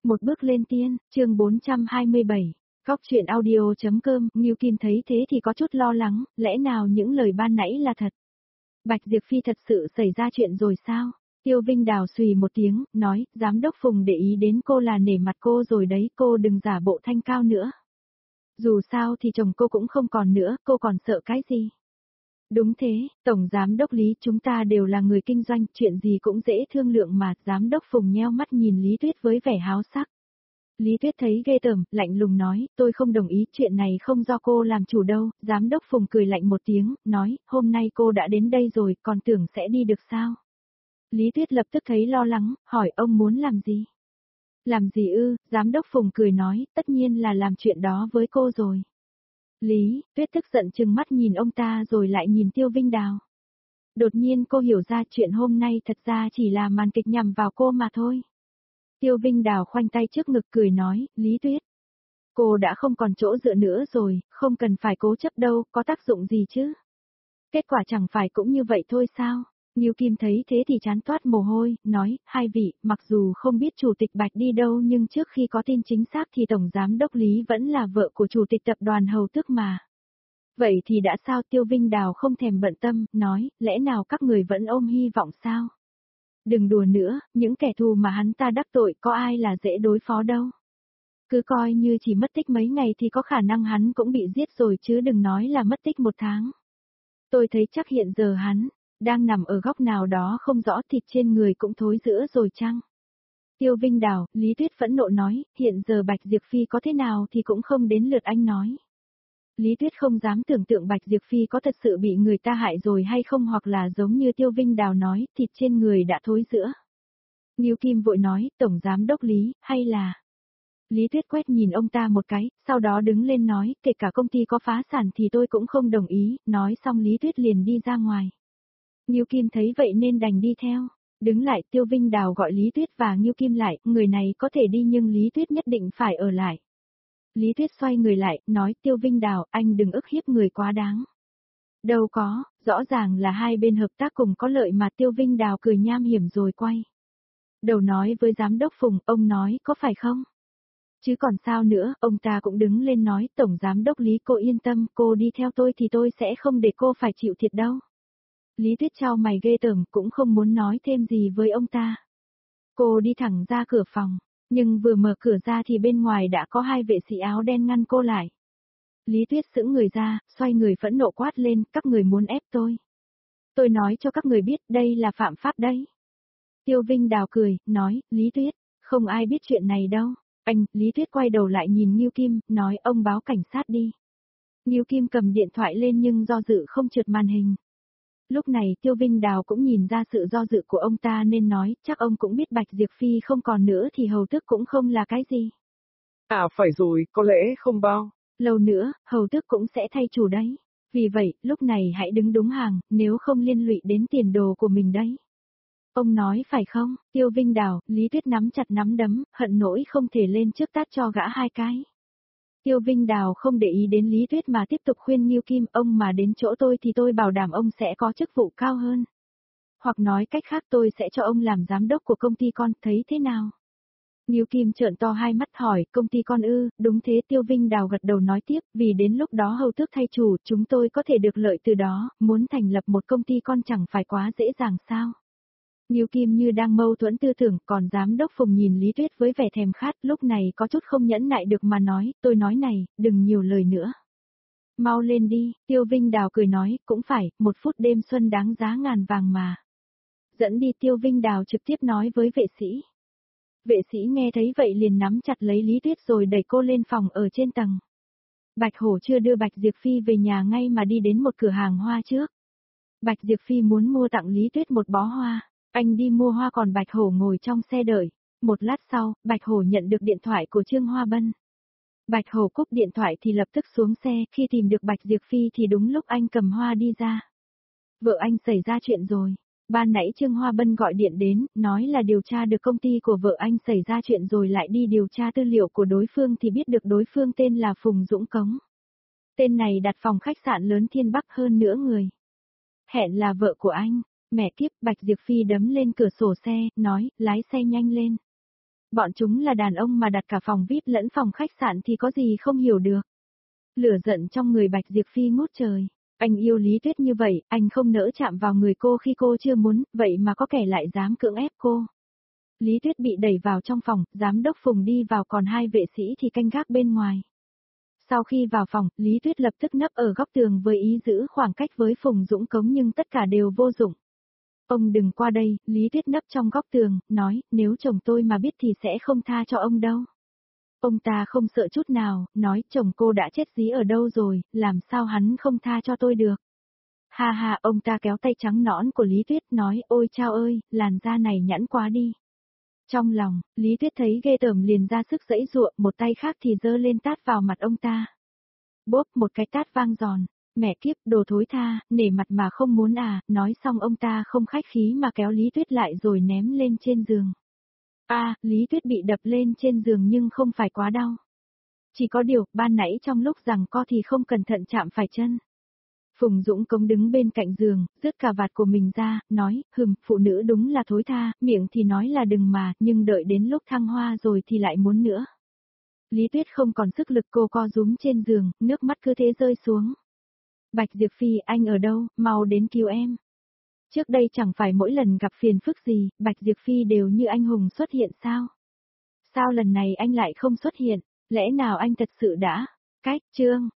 Một bước lên tiên, chương 427. Góc truyện audio.com, Ngưu Kim thấy thế thì có chút lo lắng, lẽ nào những lời ban nãy là thật? Bạch Diệp Phi thật sự xảy ra chuyện rồi sao? Tiêu Vinh Đào xùy một tiếng, nói, giám đốc Phùng để ý đến cô là nể mặt cô rồi đấy, cô đừng giả bộ thanh cao nữa. Dù sao thì chồng cô cũng không còn nữa, cô còn sợ cái gì? Đúng thế, Tổng Giám đốc Lý, chúng ta đều là người kinh doanh, chuyện gì cũng dễ thương lượng mà. Giám đốc Phùng nheo mắt nhìn Lý Tuyết với vẻ háo sắc. Lý Tuyết thấy ghê tởm, lạnh lùng nói, tôi không đồng ý, chuyện này không do cô làm chủ đâu. Giám đốc Phùng cười lạnh một tiếng, nói, hôm nay cô đã đến đây rồi, còn tưởng sẽ đi được sao? Lý Tuyết lập tức thấy lo lắng, hỏi ông muốn làm gì? Làm gì ư? Giám đốc Phùng cười nói, tất nhiên là làm chuyện đó với cô rồi. Lý Tuyết tức giận trừng mắt nhìn ông ta rồi lại nhìn Tiêu Vinh Đào. Đột nhiên cô hiểu ra chuyện hôm nay thật ra chỉ là màn kịch nhằm vào cô mà thôi. Tiêu Vinh Đào khoanh tay trước ngực cười nói, Lý Tuyết. Cô đã không còn chỗ dựa nữa rồi, không cần phải cố chấp đâu, có tác dụng gì chứ? Kết quả chẳng phải cũng như vậy thôi sao? Ngưu Kim thấy thế thì chán toát mồ hôi, nói, hai vị, mặc dù không biết Chủ tịch Bạch đi đâu nhưng trước khi có tin chính xác thì Tổng Giám đốc Lý vẫn là vợ của Chủ tịch Tập đoàn Hầu Tước mà. Vậy thì đã sao? Tiêu Vinh Đào không thèm bận tâm, nói, lẽ nào các người vẫn ôm hy vọng sao? Đừng đùa nữa, những kẻ thù mà hắn ta đắc tội có ai là dễ đối phó đâu. Cứ coi như chỉ mất tích mấy ngày thì có khả năng hắn cũng bị giết rồi chứ đừng nói là mất tích 1 tháng. Tôi thấy chắc hiện giờ hắn đang nằm ở góc nào đó không rõ, thịt trên người cũng thối rữa rồi chăng? Tiêu Vinh Đào, Lý Tuyết phẫn nộ nói, hiện giờ Bạch Diệp Phi có thế nào thì cũng không đến lượt anh nói. Lý Tuyết không dám tưởng tượng Bạch Diệp Phi có thật sự bị người ta hại rồi hay không, hoặc là giống như Tiêu Vinh Đào nói, thịt trên người đã thối rữa. Ngưu Kim vội nói, Tổng Giám đốc Lý, hay là... Lý Tuyết quét nhìn ông ta một cái, sau đó đứng lên nói, kể cả công ty có phá sản thì tôi cũng không đồng ý, nói xong Lý Tuyết liền đi ra ngoài. Ngưu Kim thấy vậy nên đành đi theo. Đứng lại, Tiêu Vinh Đào gọi Lý Tuyết và Ngưu Kim lại, người này có thể đi nhưng Lý Tuyết nhất định phải ở lại. Lý Tuyết xoay người lại, nói, Tiêu Vinh Đào, anh đừng ức hiếp người quá đáng. Đâu có, rõ ràng là hai bên hợp tác cùng có lợi mà. Tiêu Vinh Đào cười nham hiểm rồi quay đầu nói với Giám đốc Phùng, ông nói có phải không? Chứ còn sao nữa, ông ta cũng đứng lên nói, Tổng Giám đốc Lý, cô yên tâm, cô đi theo tôi thì tôi sẽ không để cô phải chịu thiệt đâu. Lý Tuyết chau mày ghê tởm, cũng không muốn nói thêm gì với ông ta. Cô đi thẳng ra cửa phòng, nhưng vừa mở cửa ra thì bên ngoài đã có hai vệ sĩ áo đen ngăn cô lại. Lý Tuyết sững người ra, xoay người phẫn nộ quát lên, các người muốn ép tôi. Tôi nói cho các người biết, đây là phạm pháp đấy. Tiêu Vinh Đào cười, nói, Lý Tuyết, không ai biết chuyện này đâu. Anh, Lý Tuyết quay đầu lại nhìn Ngưu Kim, nói, ông báo cảnh sát đi. Ngưu Kim cầm điện thoại lên nhưng do dự không trượt màn hình. Lúc này Tiêu Vinh Đào cũng nhìn ra sự do dự của ông ta nên nói, chắc ông cũng biết Bạch Diệp Phi không còn nữa thì Hầu Tước cũng không là cái gì. À phải rồi, có lẽ không bao lâu nữa, Hầu Tước cũng sẽ thay chủ đấy. Vì vậy, lúc này hãy đứng đúng hàng, nếu không liên lụy đến tiền đồ của mình đấy. Ông nói phải không? Tiêu Vinh Đào, Lý Tuyết nắm chặt nắm đấm, hận nỗi không thể lên trước tát cho gã hai cái. Tiêu Vinh Đào không để ý đến Lý Tuyết mà tiếp tục khuyên Ngưu Kim, ông mà đến chỗ tôi thì tôi bảo đảm ông sẽ có chức vụ cao hơn. Hoặc nói cách khác, tôi sẽ cho ông làm giám đốc của công ty con, thấy thế nào? Ngưu Kim trợn to hai mắt hỏi, công ty con ư? Đúng thế. Tiêu Vinh Đào gật đầu nói tiếp, vì đến lúc đó Hầu Tước thay chủ, chúng tôi có thể được lợi từ đó, muốn thành lập một công ty con chẳng phải quá dễ dàng sao? Ngưu Kim như đang mâu thuẫn tư tưởng, còn Giám đốc Phùng nhìn Lý Tuyết với vẻ thèm khát, lúc này có chút không nhẫn nại được mà nói, tôi nói này, đừng nhiều lời nữa. Mau lên đi, Tiêu Vinh Đào cười nói, cũng phải, 1 phút đêm xuân đáng giá ngàn vàng mà. Dẫn đi. Tiêu Vinh Đào trực tiếp nói với vệ sĩ. Vệ sĩ nghe thấy vậy liền nắm chặt lấy Lý Tuyết rồi đẩy cô lên phòng ở trên tầng. Bạch Hổ chưa đưa Bạch Diệp Phi về nhà ngay mà đi đến một cửa hàng hoa trước. Bạch Diệp Phi muốn mua tặng Lý Tuyết một bó hoa. Anh đi mua hoa còn Bạch Hổ ngồi trong xe đợi. Một lát sau, Bạch Hổ nhận được điện thoại của Trương Hoa Bân. Bạch Hổ cúp điện thoại thì lập tức xuống xe, khi tìm được Bạch Diệp Phi thì đúng lúc anh cầm hoa đi ra. Vợ anh xảy ra chuyện rồi. Ban nãy Trương Hoa Bân gọi điện đến, nói là điều tra được công ty của vợ anh xảy ra chuyện rồi lại đi điều tra tư liệu của đối phương thì biết được đối phương tên là Phùng Dũng Cống. Tên này đặt phòng khách sạn lớn Thiên Bắc, hơn nữa người hẹn là vợ của anh. Mẹ kiếp, Bạch Diệp Phi đấm lên cửa sổ xe, nói, lái xe nhanh lên. Bọn chúng là đàn ông mà đặt cả phòng VIP lẫn phòng khách sạn thì có gì không hiểu được. Lửa giận trong người Bạch Diệp Phi ngút trời. Anh yêu Lý Tuyết như vậy, anh không nỡ chạm vào người cô khi cô chưa muốn, vậy mà có kẻ lại dám cưỡng ép cô. Lý Tuyết bị đẩy vào trong phòng, giám đốc Phùng đi vào còn hai vệ sĩ thì canh gác bên ngoài. Sau khi vào phòng, Lý Tuyết lập tức nấp ở góc tường với ý giữ khoảng cách với Phùng Dũng Cống nhưng tất cả đều vô dụng. Ông đừng qua đây, Lý Tuyết nấp trong góc tường, nói, nếu chồng tôi mà biết thì sẽ không tha cho ông đâu. Ông ta không sợ chút nào, nói chồng cô đã chết dí ở đâu rồi, làm sao hắn không tha cho tôi được. Ha ha, ông ta kéo tay trắng nõn của Lý Tuyết nói, ôi chao ơi, làn da này nhẵn quá đi. Trong lòng, Lý Tuyết thấy ghê tởm liền ra sức giãy giụa, một tay khác thì giơ lên tát vào mặt ông ta. Bốp một cái tát vang giòn, mẹ kiếp, đồ thối tha, nể mặt mà không muốn à, nói xong ông ta không khách khí mà kéo Lý Tuyết lại rồi ném lên trên giường. Lý Tuyết bị đập lên trên giường nhưng không phải quá đau. Chỉ có điều, ban nãy trong lúc giằng co thì không cẩn thận chạm phải chân. Phùng Dũng Cống đứng bên cạnh giường, rứt cà vạt của mình ra, nói, phụ nữ đúng là thối tha, miệng thì nói là đừng mà, nhưng đợi đến lúc thăng hoa rồi thì lại muốn nữa. Lý Tuyết không còn sức lực, cô co rúm trên giường, nước mắt cứ thế rơi xuống. Bạch Diệp Phi, anh ở đâu, mau đến cứu em. Trước đây chẳng phải mỗi lần gặp phiền phức gì, Bạch Diệp Phi đều như anh hùng xuất hiện sao? Sao lần này anh lại không xuất hiện, lẽ nào anh thật sự đã, chương